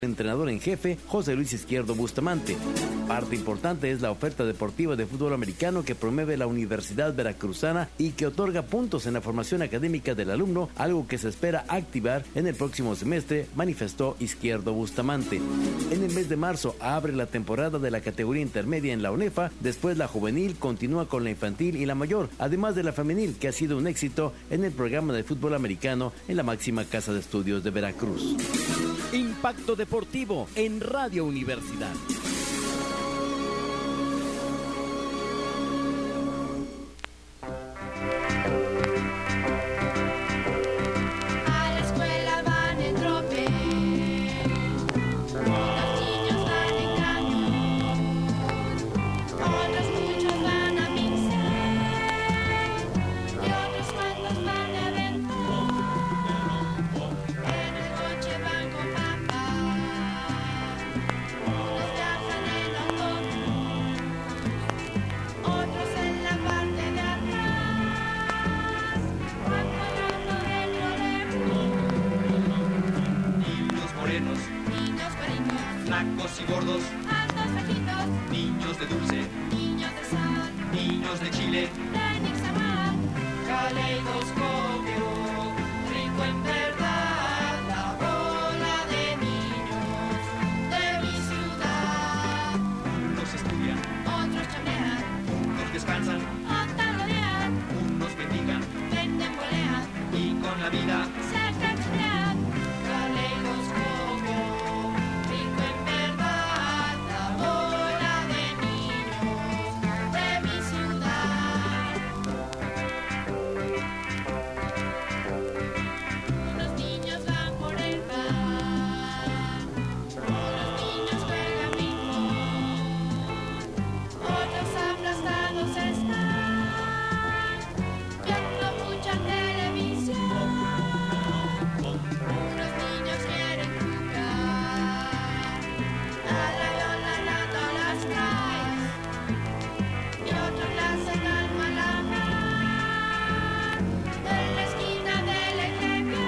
Entrenador en jefe, José Luis Izquierdo Bustamante. Parte importante es la oferta deportiva de fútbol americano que promueve la Universidad Veracruzana y que otorga puntos en la formación académica del alumno, algo que se espera activar en el próximo semestre, manifestó Izquierdo Bustamante. En el mes de marzo abre la temporada de la categoría intermedia en la UNEFA, después la juvenil continúa con la infantil y la mayor, además de la femenil, que ha sido un éxito en el programa de fútbol americano en la máxima casa de estudios de Veracruz. Impacto Deportivo en Radio Universidad. Flacos y gordos, altos, bajitos, niños de dulce, niños de sal, niños de chile, de nixamar, caleidoscopio, rico en verdad, la bola de niños de mi ciudad. Unos estudian, otros chambean, unos descansan, otros rodean, unos bendigan, venden, bolean, y con la vida se cachetean. Caleidoscopio, rico en verdad, la bola de niños de mi ciudad. Unos niños van por el bar, unos niños juegan ping-pong, otros aplastados están, viendo mucha televisión. Unos niños quieren jugar a la rata las traes y otros las sacan a la mar de la esquina del eje.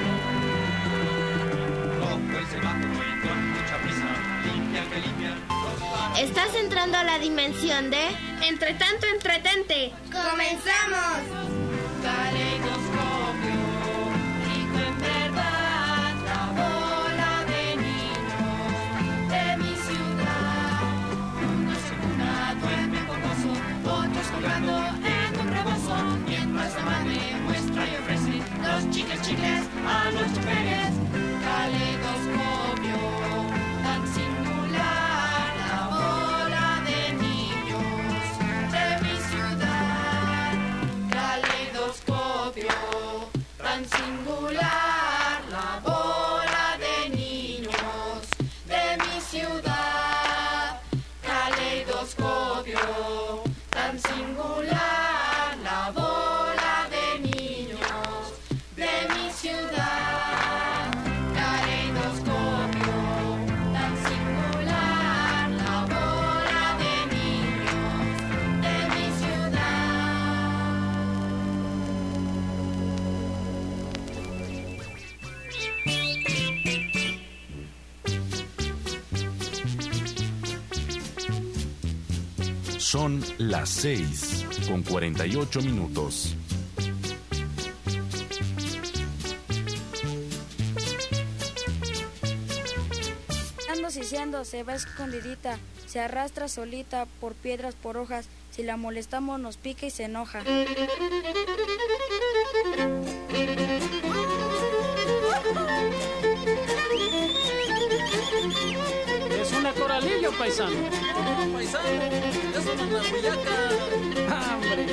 Rojo el semáforo y con mucha prisa, limpian que limpian. Estás entrando a la dimensión de Entre tanto, entretente. ¡Comenzamos! Caleidoscopio, rico en verdad, la bola de niños de mi ciudad. Unos en cuna duermen con gozo, otros colgando en un rebozo, mientras la madre muestra y ofrece los chicles a los choferes. Caleidoscopio, tan singular, la bola de niños de mi ciudad. Caleidoscopio, tan singular, la bola de niños de mi ciudad. Caleidoscopio, tan singular, la bola de niños de mi ciudad. Caleidoscopio, tan singular, la bola de niños de mi ciudad. Son las 6:48. Ando siseando, se va escondidita, se arrastra solita por piedras, por hojas. Si la molestamos nos pica y se enoja. Es una coralillo, paisano. No, paisano, es una nahuillaca. ¡Hambre!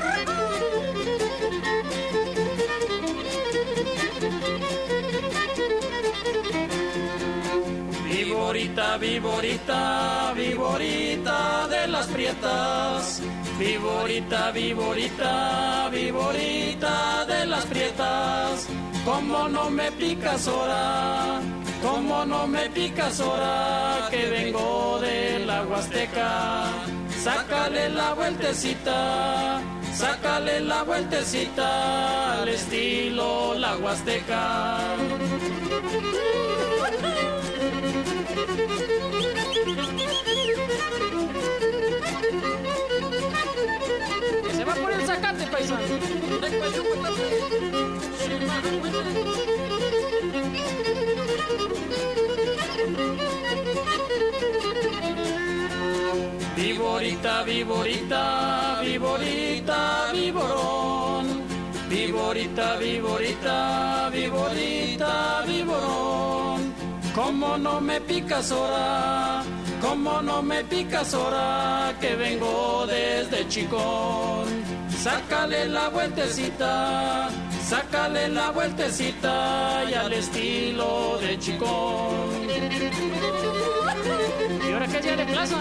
Viborita, viborita, viborita de las prietas. Viborita, viborita, viborita de las prietas. ¿Cómo no me picas ahora? ¿Cómo no me picas ahora que vengo de la Huasteca? Sácale la vueltecita, sácale la vueltecita al estilo la Huasteca. paisano. Viborita, viborita, viborita, viborón. Viborita, viborita, viborita, viborón. ¿Cómo no me picas ahora? ¿Cómo no me picas ahora que vengo desde Chicón? Sácale la vueltecita y al estilo de Chicón. ¿Y ahora qué día de plaza?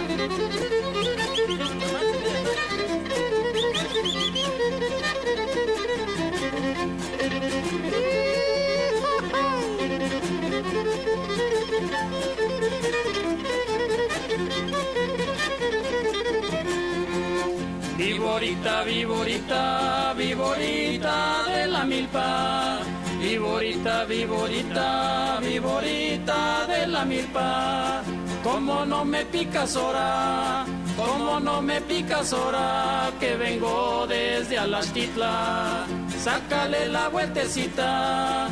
Viborita, viborita, viborita de la milpa. Viborita, viborita, viborita de la milpa. ¿Cómo no me picas ahora? ¿Cómo no me picas ahora que vengo desde Alaxtitla? Sácale la vueltecita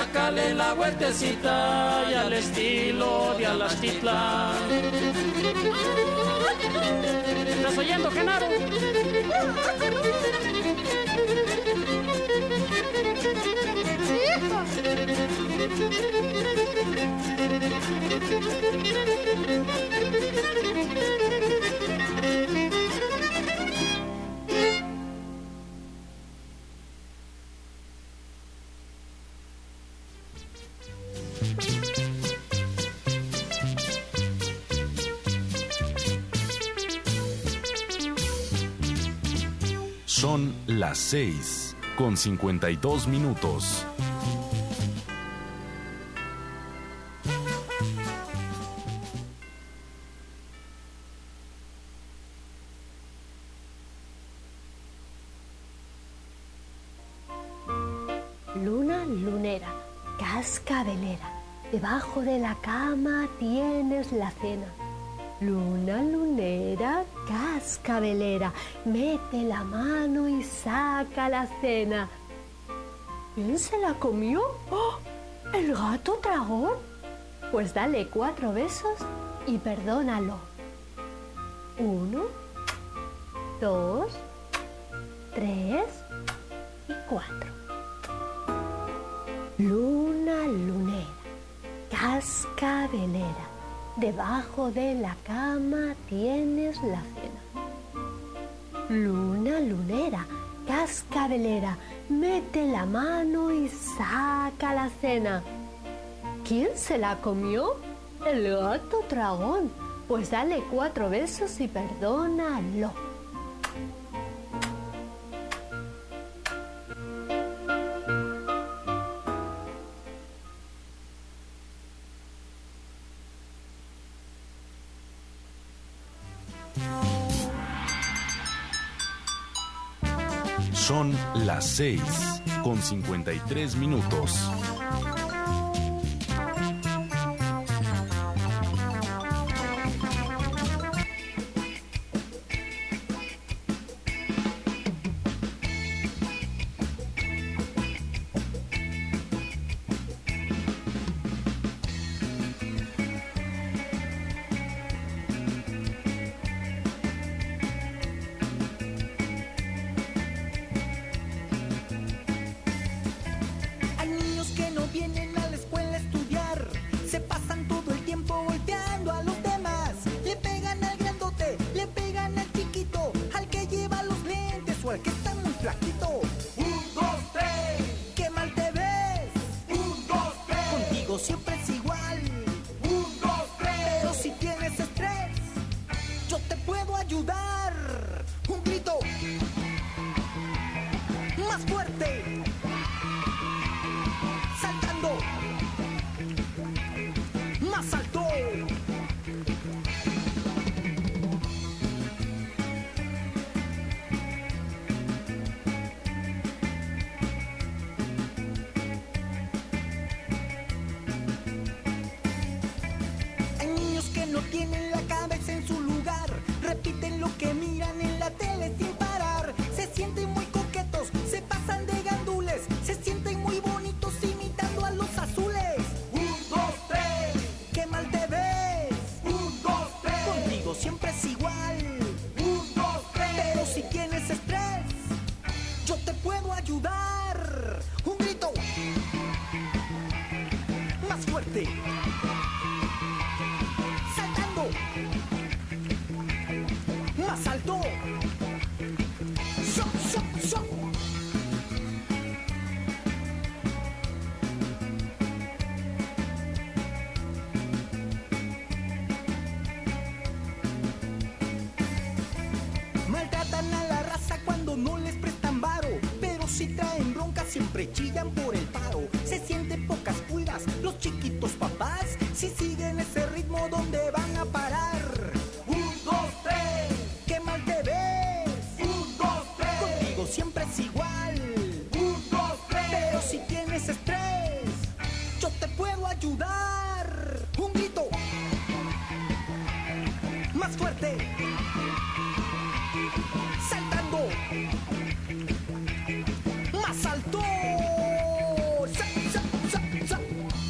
y al estilo de Alaxtitla. ¿Estás oyendo, Genaro? Son las 6:52. Luna lunera, cascabelera, debajo de la cama tienes la cena. Luna lunera, cascabelera, mete la mano y saca la cena. ¿Quién se la comió? ¡Oh! ¿El gato dragón? Pues dale 4 besos y perdónalo. 1, 2, 3 y 4. Luna lunera, cascabelera, debajo de la cama tienes la cena. Luna lunera, cascabelera, mete la mano y saca la cena. ¿Quién se la comió? El gato dragón. Pues dale 4 besos y perdónalo. Son las 6:53. Repiten lo que miran en la tele sin parar. Se sienten muy coquetos fuerte. Saltando. Más alto. Shop, shop, shop. Maltratan a la raza cuando no les prestan varo, pero si traen bronca siempre chillan por el paro. Se sienten pocas pulgas los chiquitos papás, si siguen ese ritmo ¿dónde van a parar? 1, 2, 3, qué mal te ves. 1, 2, 3, contigo siempre es igual. 1, 2, 3, pero si tienes estrés, yo te puedo ayudar. Un grito más fuerte. Saltando más alto. Sa, sa, sa, sa.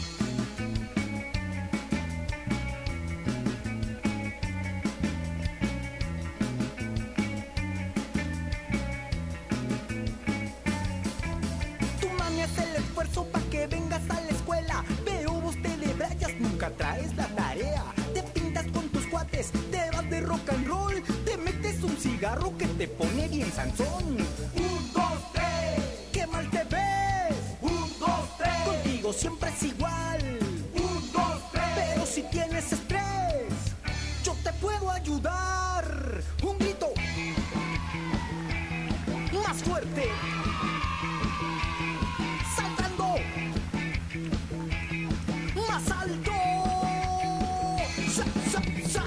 Tu mami hace el esfuerzo para que vengas a la escuela, pero vos te debrayas, nunca traes la tarea. Te pintas con tus cuates, te vas de rock and roll, te metes un cigarro que te pone bien Sansón. 1, 2, 3, qué mal te ves. 1, 2, 3, contigo siempre es igual. 1, 2, 3, pero si tienes estrés, yo te puedo ayudar. Un grito más fuerte. Saltando más alto. Sa, sa, sa.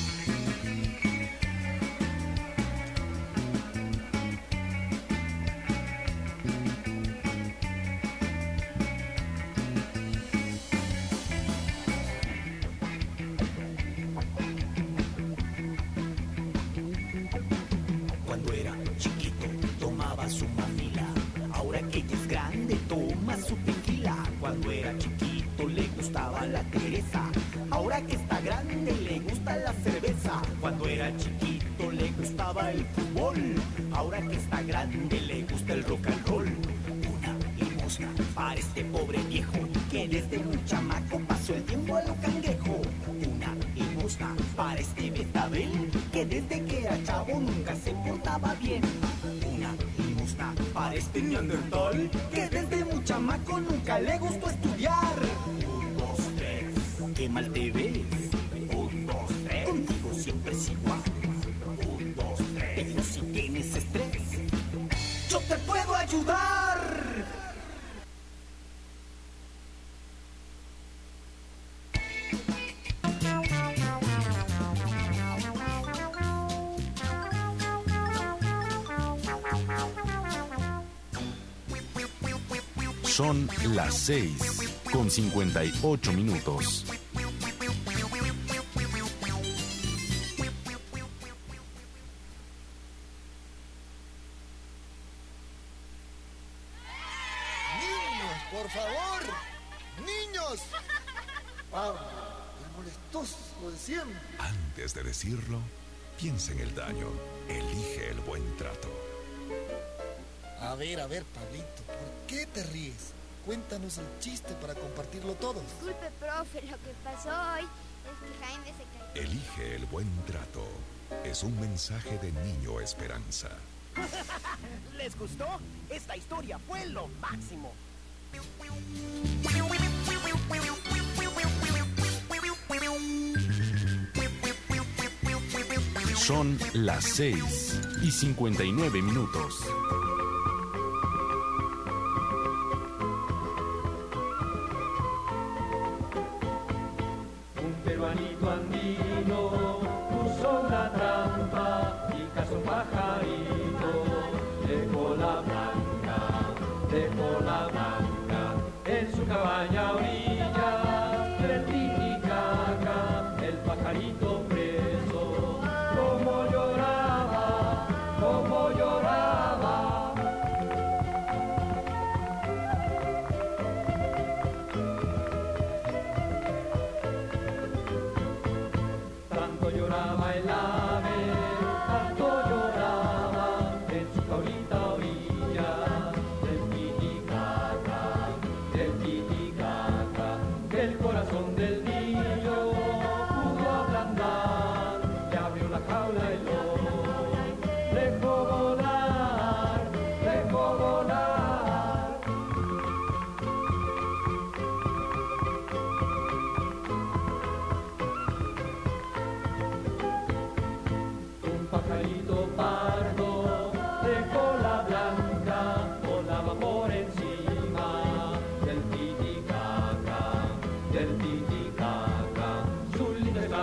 Cuando era chiquito tomaba su mamila, ahora que ella es grande toma su tequila. Cuando era chiquito le gustaba la Teresa, ahora que está grande le gusta la cerveza. Cuando era chiquito le gustaba el fútbol, ahora que está grande le gusta el rock and roll. Una limosna para este pobre viejo que desde muy chamaco pasó el tiempo a lo cangrejo. Una limosna para este Betabel que desde que era chavo nunca se portaba bien. Una limosna para este Neandertal que desde muy chamaco nunca le gustó estudiar. 1, 2, 3, qué mal te ves. 1, 2, 3, contigo siempre es igual. 1, 2, 3, pero si tienes estrés, yo te puedo ayudar. Son las 6:58. ¡Por favor! ¡Niños! ¡Pablo, el molestoso de siempre! Antes de decirlo, piensa en el daño. Elige el buen trato. A ver, Pablito, ¿por qué te ríes? Cuéntanos el chiste para compartirlo todos. Disculpe, profe, lo que pasó hoy es que Jaime se cayó. Elige el buen trato. Es un mensaje de Niño Esperanza. ¿Les gustó? Esta historia fue lo máximo. Son las 6:59. Un peruanito andino puso una trampa y cazó un pajarito de cola blanca, en su cabaña a orilla del Titicaca, el pajarito preso, como lloraba, como lloraba.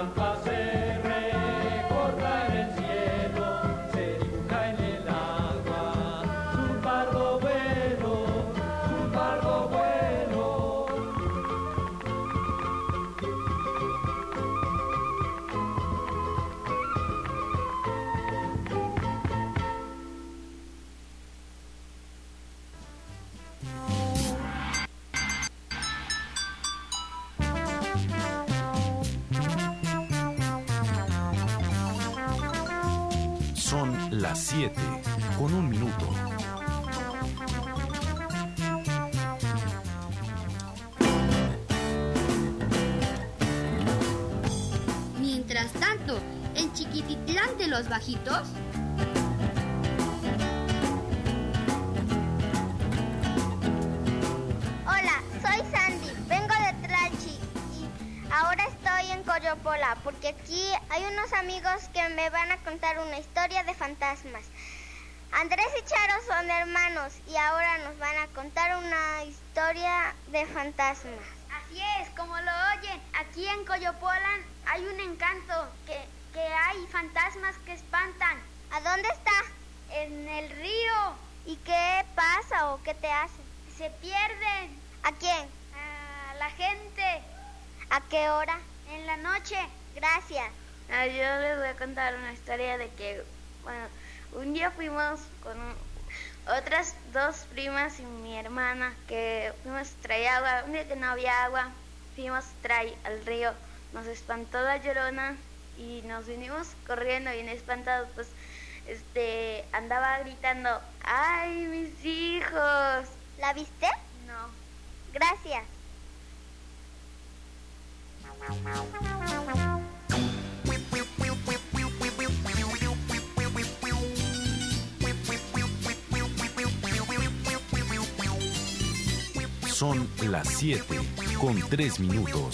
trampa se recorta en el cielo, se dibuja en el agua. Un pardo bueno, un pardo bueno. Son las 7:01. Mientras tanto, en Chiquititlán de los Bajitos... Hola, soy Sandy, vengo de Tlalchi y ahora estoy en Coyopola porque aquí hay unos amigos que me van a contar una historia de fantasmas. Andrés y Charo son hermanos y ahora nos van a contar una historia de fantasmas. Así es, como lo oyen, aquí en Coyopolan hay un encanto, que hay fantasmas que espantan. ¿A dónde está? En el río. ¿Y qué pasa o qué te hacen? Se pierden. ¿A quién? A la gente. ¿A qué hora? En la noche. Gracias. Yo les voy a contar una historia de que, un día fuimos con otras dos primas y mi hermana, que fuimos a traer agua. Un día que no había agua, fuimos a traer al río. Nos espantó la Llorona y nos vinimos corriendo bien espantados, pues andaba gritando, ¡ay, mis hijos! ¿La viste? No. Gracias. Son las 7:03.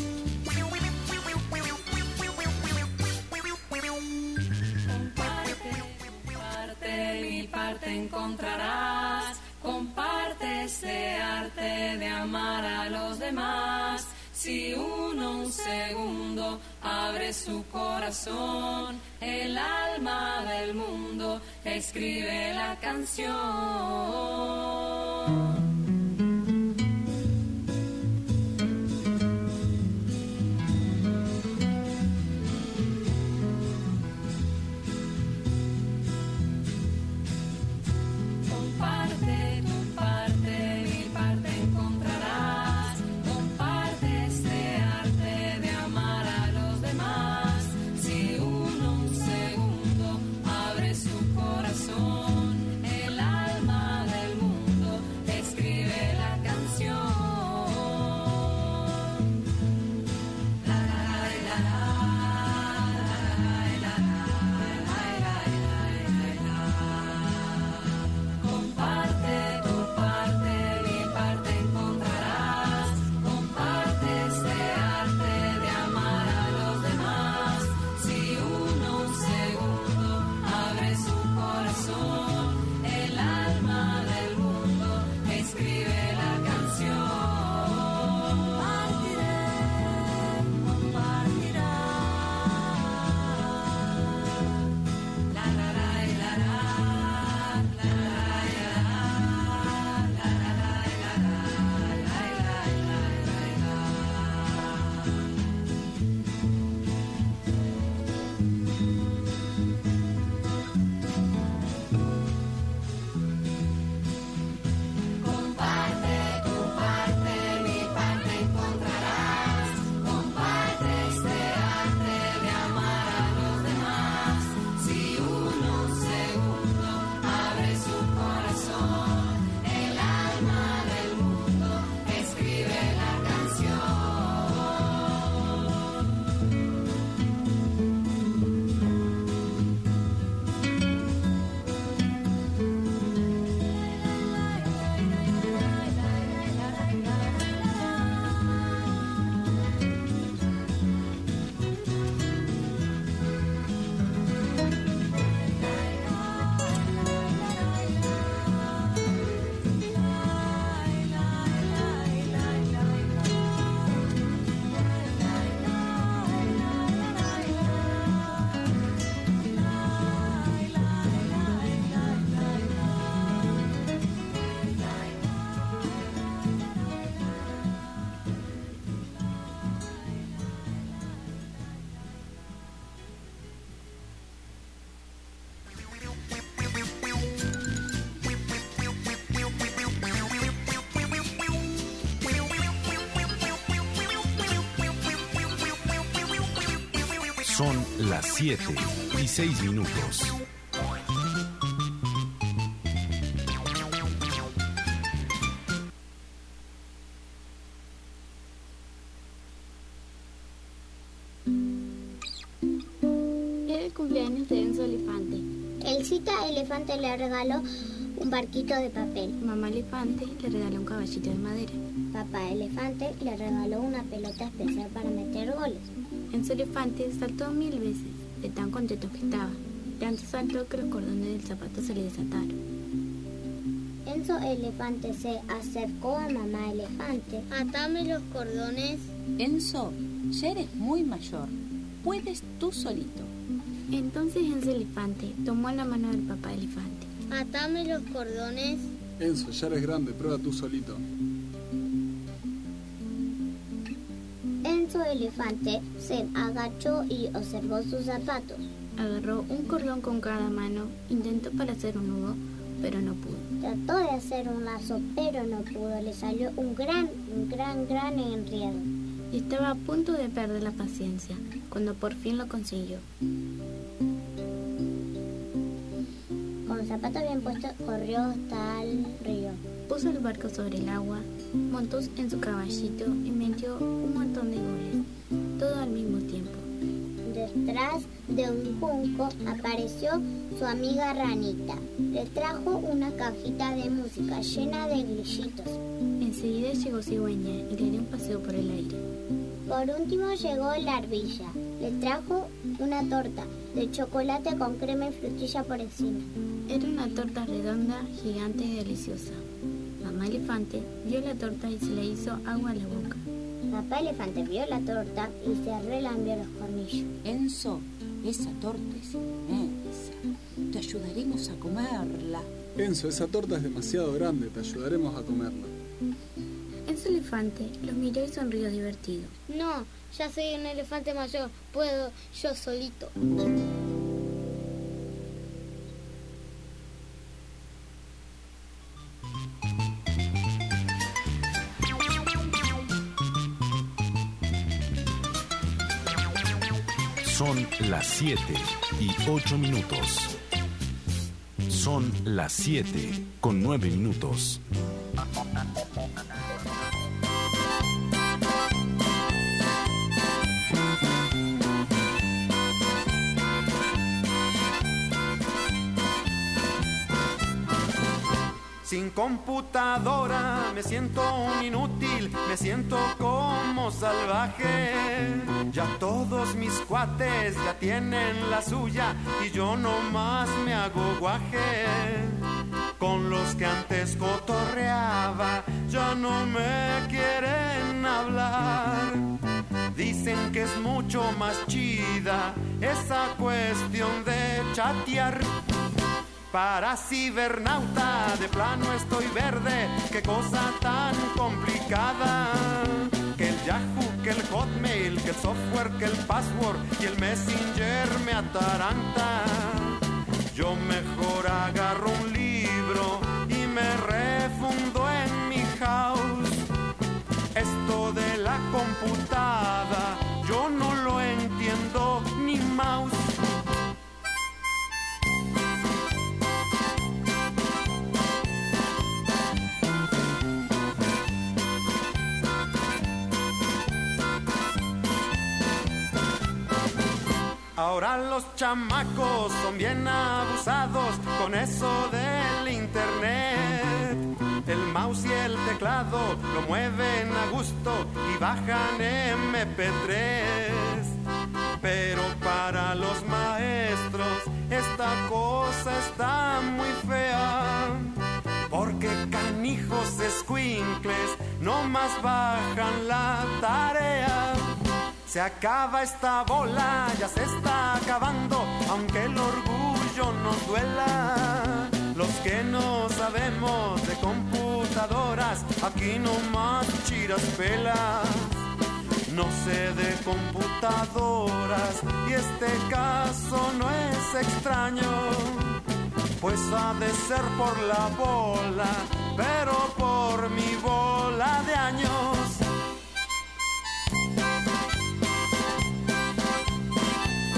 Comparte, mi parte encontrarás. Comparte este arte de amar a los demás. Si uno un segundo abre su corazón, el alma del mundo escribe la canción. El alma del mundo Son las 7:06. Era el cumpleaños de Enzo Elefante. Elcita Elefante le regaló un barquito de papel. Mamá Elefante le regaló un caballito de madera. Papá Elefante le regaló una pelota especial para meter goles. Enzo Elefante saltó 1000 veces, de tan contento que estaba. Tanto saltó que los cordones del zapato se le desataron. Enzo Elefante se acercó a mamá Elefante. Atame los cordones. Enzo, ya eres muy mayor. Puedes tú solito. Entonces Enzo Elefante tomó la mano del papá Elefante. Atame los cordones. Enzo, ya eres grande, prueba tú solito. Enzo Elefante se agachó y observó sus zapatos. Agarró un cordón con cada mano, intentó para hacer un nudo, pero no pudo. Trató de hacer un lazo, pero no pudo. Le salió un gran enredo. Y estaba a punto de perder la paciencia, cuando por fin lo consiguió. Con los zapatos bien puestos, corrió hasta el río. Puso el barco sobre el agua, montó en su caballito y metió un montón de goles, todo al mismo tiempo. Detrás de un junco apareció su amiga Ranita. Le trajo una cajita de música llena de grillitos. Enseguida llegó Cigüeña y le dio un paseo por el aire. Por último llegó la ardilla. Le trajo una torta de chocolate con crema y frutilla por encima. Era una torta redonda, gigante y deliciosa. Mamá Elefante vio la torta y se le hizo agua a la boca. Papá Elefante vio la torta y se relambió los cornillos. Enzo, esa torta es inmensa. Te ayudaremos a comerla. Enzo, esa torta es demasiado grande, te ayudaremos a comerla. Enzo Elefante los miró y sonrió divertido. No, ya soy un elefante mayor, puedo yo solito. Son las 7:08. Son las 7:09. Sin computadora me siento un inútil, me siento como salvaje. Ya todos mis cuates ya tienen la suya y yo nomás me hago guaje. Con los que antes cotorreaba ya no me quieren hablar. Dicen que es mucho más chida esa cuestión de chatear. Para cibernauta de plano estoy verde, qué cosa tan complicada. Que el Yahoo, que el Hotmail, que el software, que el password y el Messenger me ataranta. Yo mejor agarro un libro y me refundo en mi house. Esto de la computada yo no lo entiendo ni mouse. Ahora los chamacos son bien abusados con eso del internet. El mouse y el teclado lo mueven a gusto y bajan MP3. Pero para los maestros esta cosa está muy fea. Porque canijos escuincles no más bajan la tarea. Se acaba esta bola, ya se está acabando, aunque el orgullo nos duela. Los que no sabemos de computadoras, aquí nomás chiras pelas. No sé de computadoras y este caso no es extraño, pues ha de ser por la bola, pero por mi bola de años.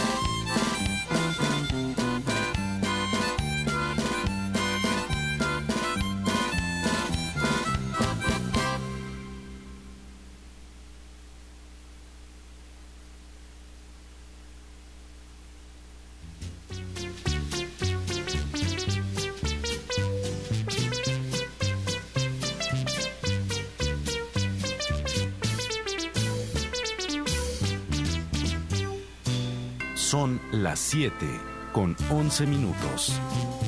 Son las 7:11.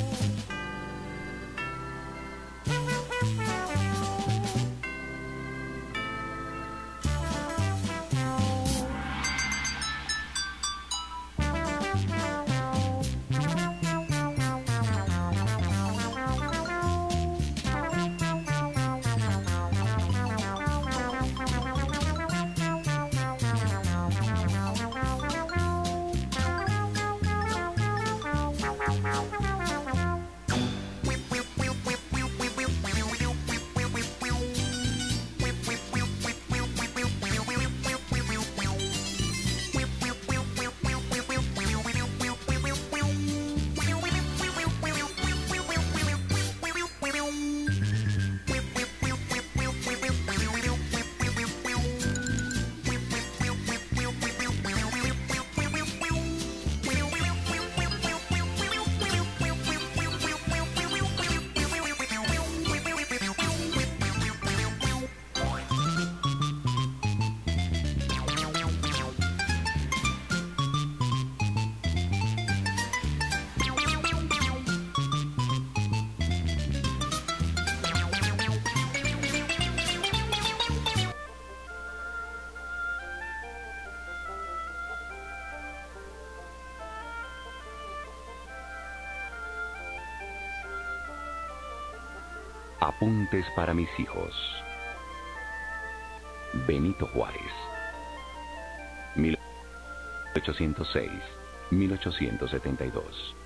Apuntes para mis hijos. Benito Juárez. 1806-1872.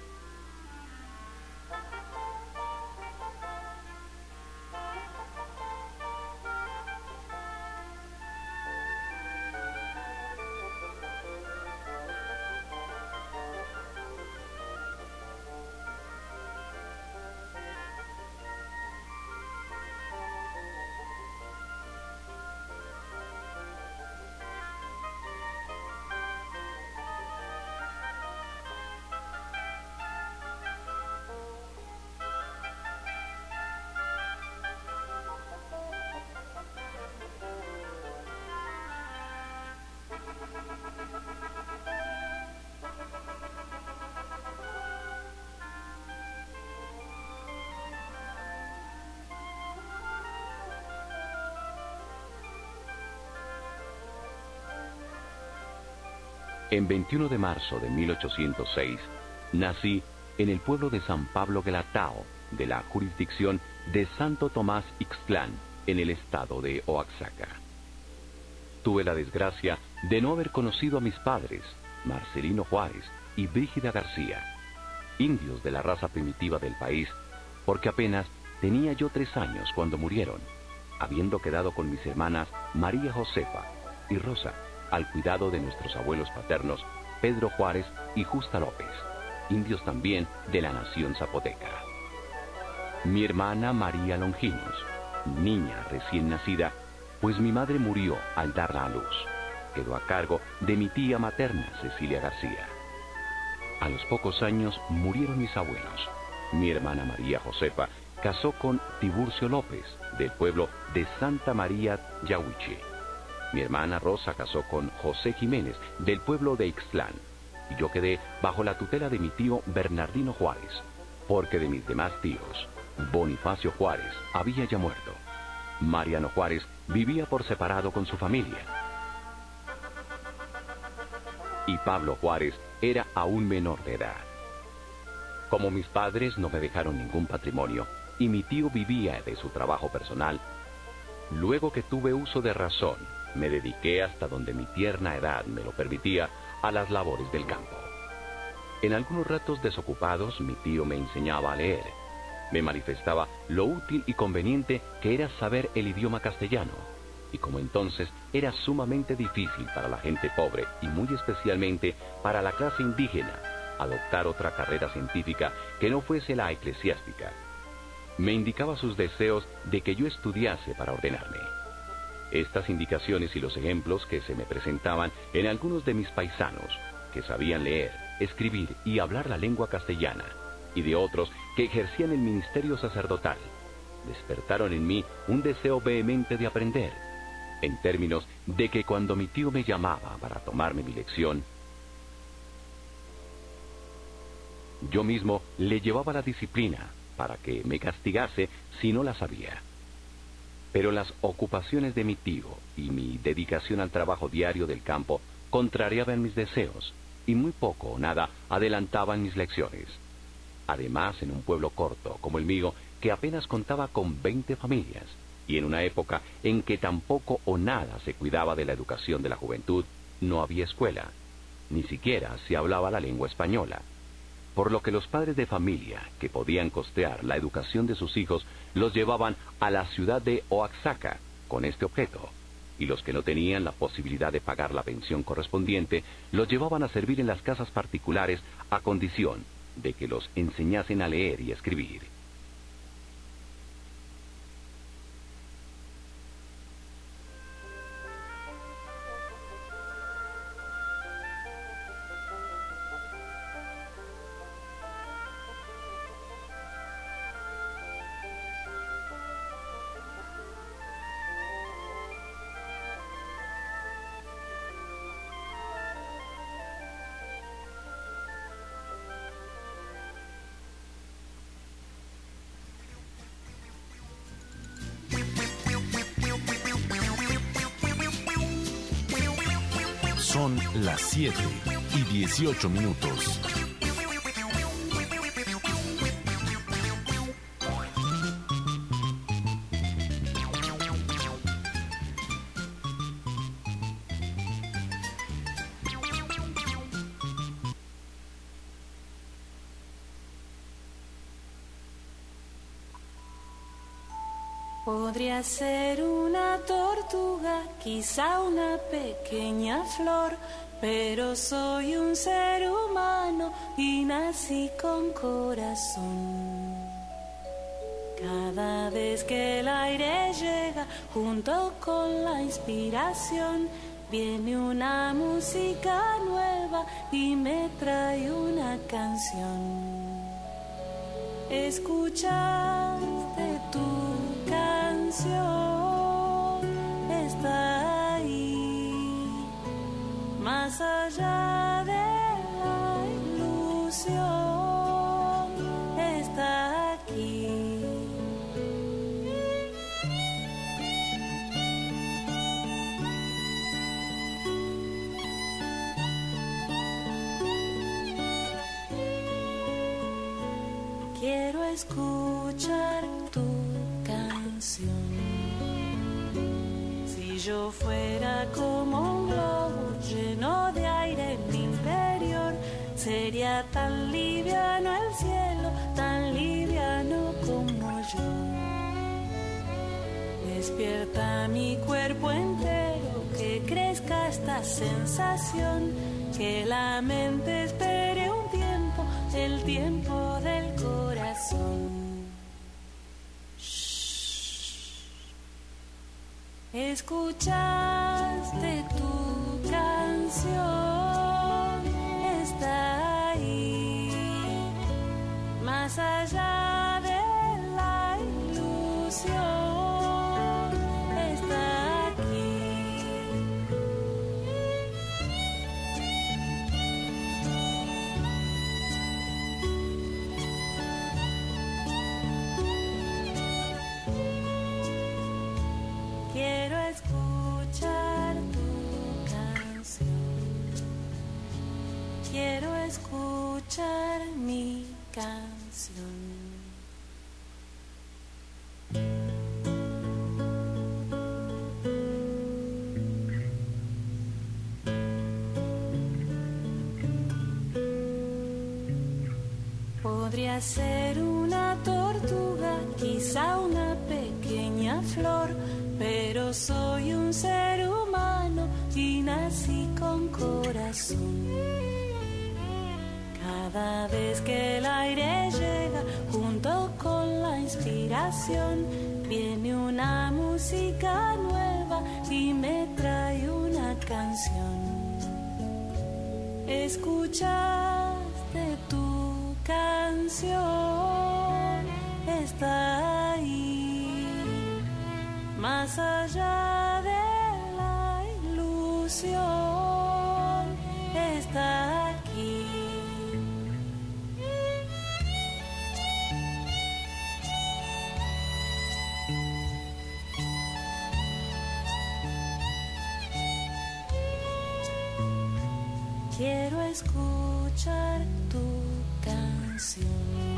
En 21 de marzo de 1806, nací en el pueblo de San Pablo Guelatao, de la jurisdicción de Santo Tomás Ixtlán, en el estado de Oaxaca. Tuve la desgracia de no haber conocido a mis padres, Marcelino Juárez y Brígida García, indios de la raza primitiva del país, porque apenas tenía yo 3 años cuando murieron, habiendo quedado con mis hermanas María Josefa y Rosa, al cuidado de nuestros abuelos paternos, Pedro Juárez y Justa López, indios también de la nación zapoteca. Mi hermana María Longinos, niña recién nacida, pues mi madre murió al darla a luz, quedó a cargo de mi tía materna, Cecilia García. A los pocos años murieron mis abuelos. Mi hermana María Josefa casó con Tiburcio López, del pueblo de Santa María Yahuiche. Mi hermana Rosa casó con José Jiménez, del pueblo de Ixtlán, y yo quedé bajo la tutela de mi tío Bernardino Juárez, porque de mis demás tíos, Bonifacio Juárez había ya muerto. Mariano Juárez vivía por separado con su familia, y Pablo Juárez era aún menor de edad. Como mis padres no me dejaron ningún patrimonio, y mi tío vivía de su trabajo personal, luego que tuve uso de razón, me dediqué hasta donde mi tierna edad me lo permitía a las labores del campo. En algunos ratos desocupados mi tío me enseñaba a leer. Me manifestaba lo útil y conveniente que era saber el idioma castellano, y como entonces era sumamente difícil para la gente pobre y muy especialmente para la clase indígena adoptar otra carrera científica que no fuese la eclesiástica, me indicaba sus deseos de que yo estudiase para ordenarme. Estas indicaciones y los ejemplos que se me presentaban en algunos de mis paisanos, que sabían leer, escribir y hablar la lengua castellana, y de otros que ejercían el ministerio sacerdotal, despertaron en mí un deseo vehemente de aprender, en términos de que cuando mi tío me llamaba para tomarme mi lección, Yo mismo le llevaba la disciplina para que me castigase si no la sabía. Pero las ocupaciones de mi tío y mi dedicación al trabajo diario del campo contrariaban mis deseos y muy poco o nada adelantaban mis lecciones. Además, en un pueblo corto como el mío, que apenas contaba con 20 familias, y en una época en que tampoco o nada se cuidaba de la educación de la juventud, no había escuela, ni siquiera se hablaba la lengua española. Por lo que los padres de familia que podían costear la educación de sus hijos los llevaban a la ciudad de Oaxaca con este objeto, y los que no tenían la posibilidad de pagar la pensión correspondiente los llevaban a servir en las casas particulares a condición de que los enseñasen a leer y escribir. Son las 7:18. Podría ser una tortuga, quizá una pequeña flor, pero soy un ser humano y nací con corazón. Cada vez que el aire llega junto con la inspiración, viene una música nueva y me trae una canción. ¿Escuchaste tu canción? Está ahí, más allá de la ilusión, está aquí. Quiero escuchar tu canción. Si yo fuera como un globo lleno de aire en mi interior, sería tan liviano el cielo, tan liviano como yo. Despierta mi cuerpo entero, que crezca esta sensación, que la mente espere un tiempo, el tiempo del corazón. ¿Escuchaste tu canción? Está ahí, más allá de la ilusión, está aquí. Quiero escuchar tu canción. Quiero escuchar mi canción. Podría ser una tortuga, quizá una pequeña flor, pero soy un ser humano y nací con corazón. Cada vez que el aire llega junto con la inspiración, viene una música nueva y me trae una canción. ¿Escuchaste tu canción? Está ahí, más allá de la ilusión, está aquí. quiero escuchar tu canción.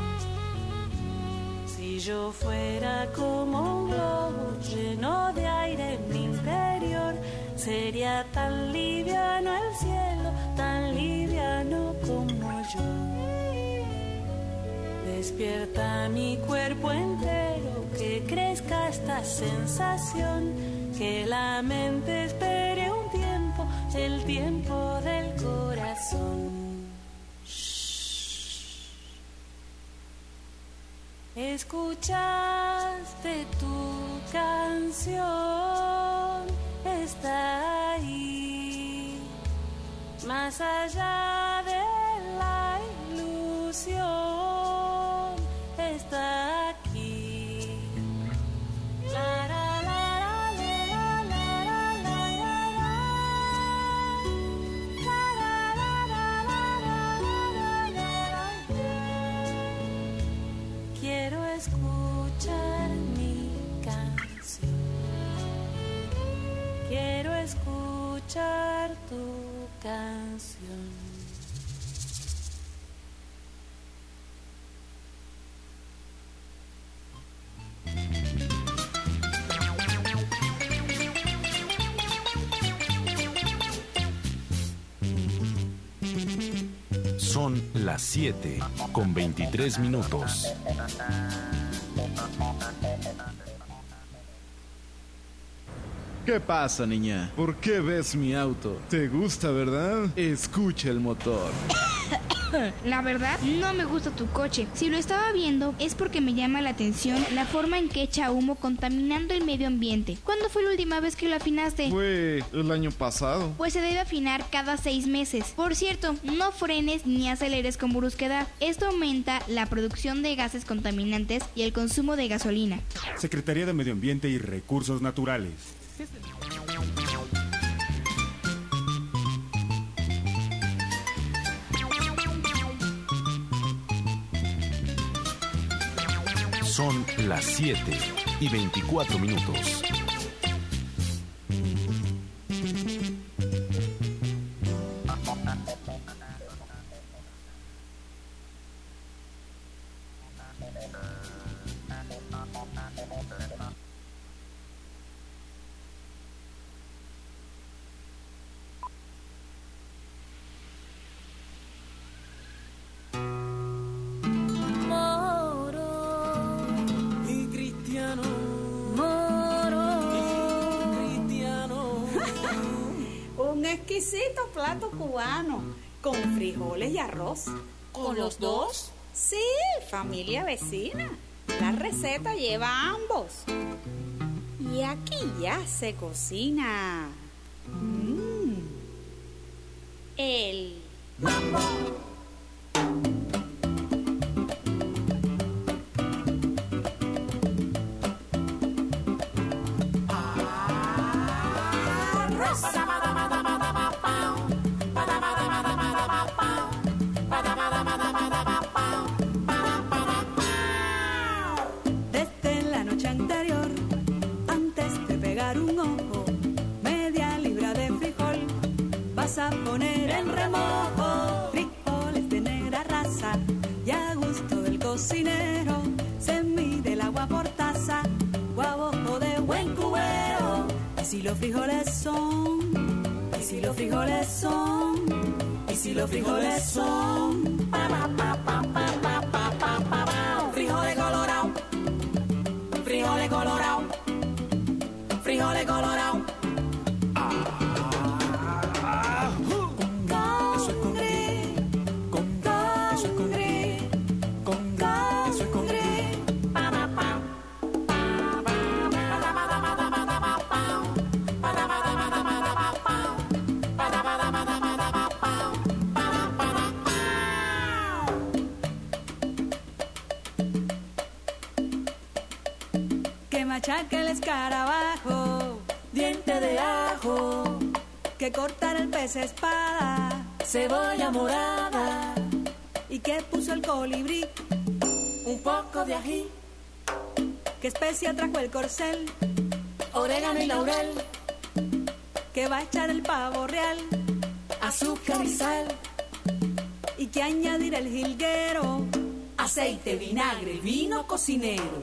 Si yo fuera como un globo lleno de aire en mi interior, sería tan liviano el cielo, tan liviano como yo. Despierta mi cuerpo entero, que crezca esta sensación, que la mente espere un tiempo, el tiempo del corazón. Escuchaste tu canción, está ahí, más allá de la ilusión, está aquí. La, la, la, la, la, la, la, quiero escuchar mi canción, quiero escuchar tu canción. Son las 7:23. ¿Qué pasa, niña? ¿Por qué ves mi auto? ¿Te gusta, verdad? Escucha el motor. La verdad, no me gusta tu coche. Si lo estaba viendo es porque me llama la atención la forma en que echa humo contaminando el medio ambiente. ¿Cuándo fue la última vez que lo afinaste? Fue el año pasado. Pues se debe afinar cada 6 meses. Por cierto, no frenes ni aceleres con brusquedad. Esto aumenta la producción de gases contaminantes y el consumo de gasolina. Secretaría de Medio Ambiente y Recursos Naturales. Son las 7:24. Un exquisito plato cubano con frijoles y arroz. ¿Con los dos? Sí, familia vecina. La receta lleva ambos. Y aquí ya se cocina el mambo. Desde la noche anterior, antes de pegar un ojo, media libra de frijol vas a poner en remojo. Frijoles de negra raza y a gusto del cocinero, se mide el agua por taza o a ojo de buen cubero. Y si los frijoles son, y si los frijoles son, y si los frijoles son, frijoles colorados, frijoles colorados, frijoles colorados. Eso es con gris, con gas, eso es con gris, con gas, eso es con gris. Que machaque el escarabajo, diente de ajo, que cortar el pez espada, cebolla morada, y que puso el colibrí, un poco de ají, que especia trajo el corcel, orégano y laurel, que va a echar el pavo real, azúcar y sal. Y que añadir el jilguero, aceite, vinagre, vino cocinero.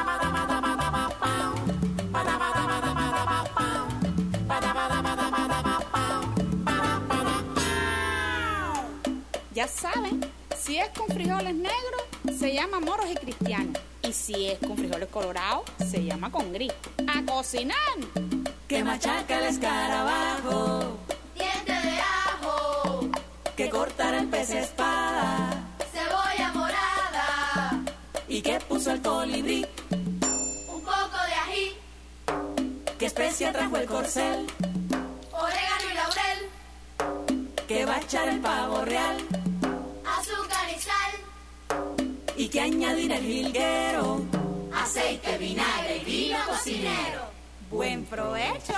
Ya saben, si es con frijoles negros, se llama moros y cristianos. Y si es con frijoles colorados, se llama con gris. ¡A cocinar! Que machaca el escarabajo, Diente de ajo, que cortar el pez espada, cebolla morada, y que puso el colibrí, un poco de ají, que especia trajo el corcel, orégano y laurel, que va a echar el pavo real, azúcar y sal, y que añadir el jilguero, aceite, vinagre y vino cocinero. ¡Buen provecho!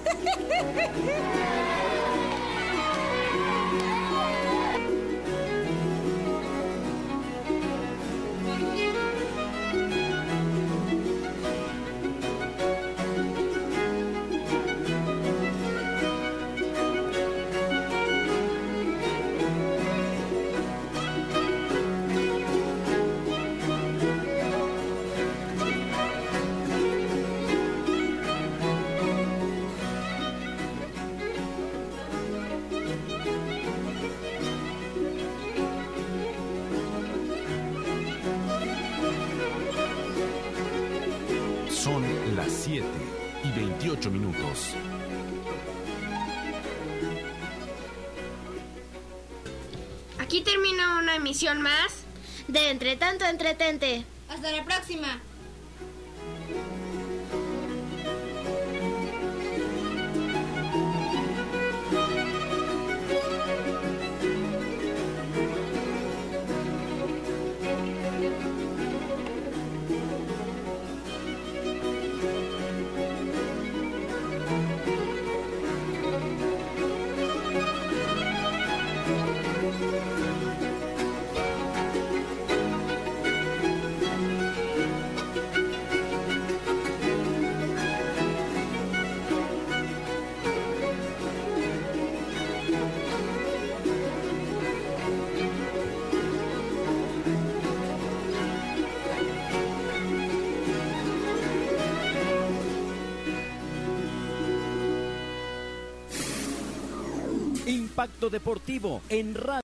Son las 7:28. Aquí termina una emisión más de Entre Tanto Entretente. Hasta la próxima. Impacto Deportivo en Radio.